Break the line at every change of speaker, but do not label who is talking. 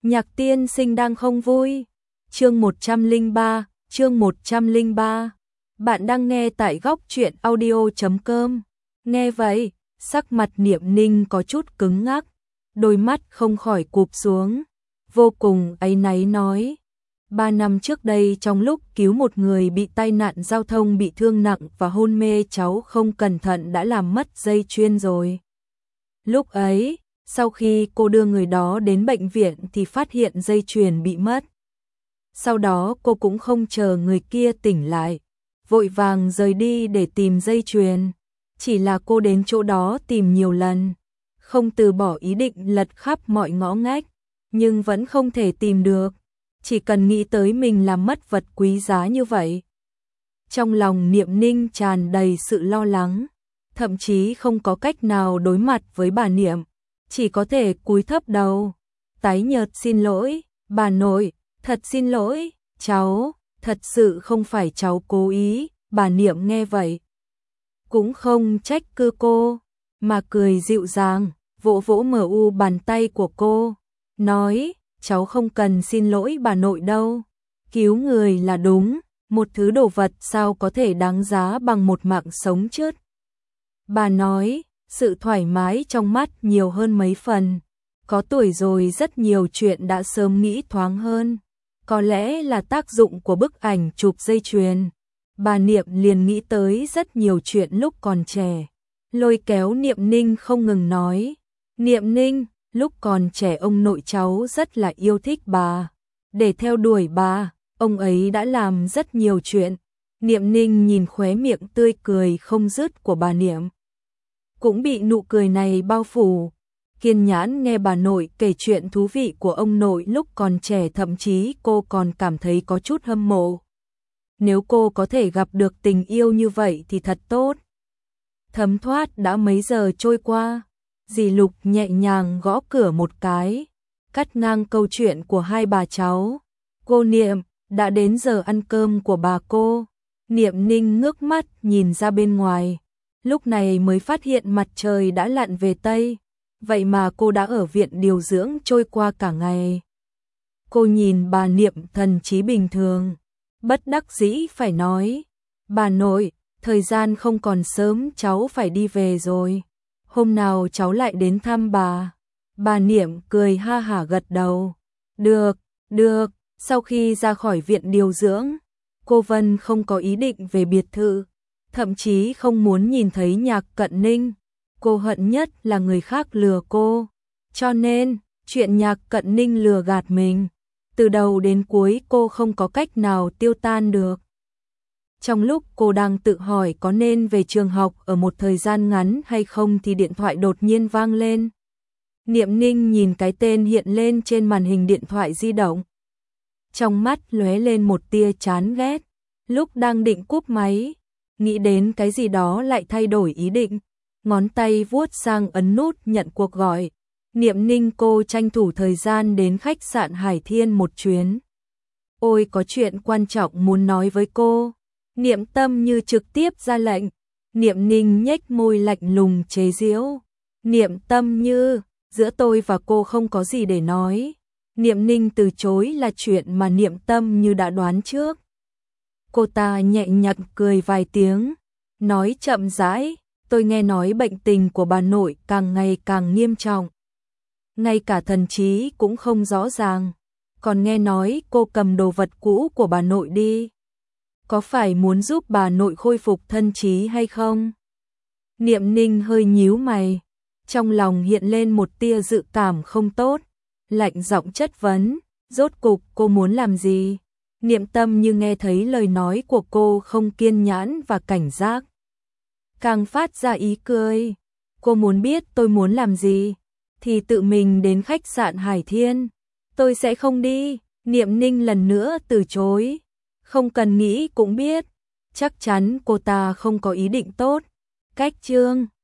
Nhạc tiên sinh đang không vui. Chương 103, chương 103. Bạn đang nghe tại góc truyện audio.com. Nghe vậy, sắc mặt Niệm Ninh có chút cứng ngắc, đôi mắt không khỏi cụp xuống, vô cùng áy náy nói. 3 năm trước đây trong lúc cứu một người bị tai nạn giao thông bị thương nặng và hôn mê, cháu không cẩn thận đã làm mất dây chuyền rồi. Lúc ấy, sau khi cô đưa người đó đến bệnh viện thì phát hiện dây chuyền bị mất. Sau đó cô cũng không chờ người kia tỉnh lại, vội vàng rời đi để tìm dây chuyền. Chỉ là cô đến chỗ đó tìm nhiều lần, không từ bỏ ý định lật khắp mọi ngõ ngách, nhưng vẫn không thể tìm được. Chỉ cần nghĩ tới mình làm mất vật quý giá như vậy, trong lòng Niệm Ninh tràn đầy sự lo lắng, thậm chí không có cách nào đối mặt với bà Niệm, chỉ có thể cúi thấp đầu, tái nhợt xin lỗi, bà nội, thật xin lỗi, cháu, thật sự không phải cháu cố ý. Bà Niệm nghe vậy cũng không trách cứ cô, mà cười dịu dàng, vỗ vỗ bàn tay của cô, nói, cháu không cần xin lỗi bà nội đâu, cứu người là đúng, một thứ đồ vật sao có thể đáng giá bằng một mạng sống chứ. Bà nói, sự thoải mái trong mắt nhiều hơn mấy phần, có tuổi rồi rất nhiều chuyện đã sớm nghĩ thoáng hơn, có lẽ là tác dụng của bức ảnh chụp dây chuyền. Bà Niệm liền nghĩ tới rất nhiều chuyện lúc còn trẻ, lôi kéo Niệm Ninh không ngừng nói, Niệm Ninh, lúc còn trẻ ông nội cháu rất là yêu thích bà, để theo đuổi bà, ông ấy đã làm rất nhiều chuyện. Niệm Ninh nhìn khóe miệng tươi cười không dứt của bà Niệm, cũng bị nụ cười này bao phủ, kiên nhẫn nghe bà nội kể chuyện thú vị của ông nội lúc còn trẻ, thậm chí cô còn cảm thấy có chút hâm mộ. Nếu cô có thể gặp được tình yêu như vậy thì thật tốt. Thấm thoát đã mấy giờ trôi qua, dì Lục nhẹ nhàng gõ cửa một cái, cắt ngang câu chuyện của hai bà cháu. Cô Niệm, đã đến giờ ăn cơm của bà cô. Niệm Ninh ngước mắt nhìn ra bên ngoài, lúc này mới phát hiện mặt trời đã lặn về Tây, vậy mà cô đã ở viện điều dưỡng trôi qua cả ngày. Cô nhìn bà Niệm thần trí bình thường, bất đắc dĩ phải nói, bà nội, thời gian không còn sớm, cháu phải đi về rồi, hôm nào cháu lại đến thăm bà. Bà Niệm cười ha hả gật đầu, được, được. Sau khi ra khỏi viện điều dưỡng, cô Vân không có ý định về biệt thự, thậm chí không muốn nhìn thấy Nhạc Cận Ninh. Cô hận nhất là người khác lừa cô, cho nên chuyện Nhạc Cận Ninh lừa gạt mình, từ đầu đến cuối cô không có cách nào tiêu tan được. Trong lúc cô đang tự hỏi có nên về trường học ở một thời gian ngắn hay không thì điện thoại đột nhiên vang lên. Niệm Ninh nhìn cái tên hiện lên trên màn hình điện thoại di động, trong mắt lóe lên một tia chán ghét, lúc đang định cúp máy, nghĩ đến cái gì đó lại thay đổi ý định, ngón tay vuốt sang ấn nút nhận cuộc gọi. Niệm Ninh cô tranh thủ thời gian đến khách sạn Hải Thiên một chuyến. Ôi, có chuyện quan trọng muốn nói với cô. Niệm Tâm Như trực tiếp ra lệnh. Niệm Ninh nhếch môi lạnh lùng chế giễu. Niệm Tâm Như, giữa tôi và cô không có gì để nói. Niệm Ninh từ chối là chuyện mà Niệm Tâm Như đã đoán trước. Cô ta nhẹ nhàng cười vài tiếng, nói chậm rãi, tôi nghe nói bệnh tình của bà nội càng ngày càng nghiêm trọng, ngay cả thần trí cũng không rõ ràng, còn nghe nói cô cầm đồ vật cũ của bà nội đi. Có phải muốn giúp bà nội khôi phục thân trí hay không? Niệm Ninh hơi nhíu mày, trong lòng hiện lên một tia dự cảm không tốt, lạnh giọng chất vấn, rốt cục cô muốn làm gì? Niệm Tâm Như nghe thấy lời nói của cô không kiên nhẫn và cảnh giác, càng phát ra ý cười. Cô muốn biết tôi muốn làm gì thì tự mình đến khách sạn Hải Thiên, tôi sẽ không đi. Niệm Ninh lần nữa từ chối, không cần nghĩ cũng biết, chắc chắn cô ta không có ý định tốt. Cách chương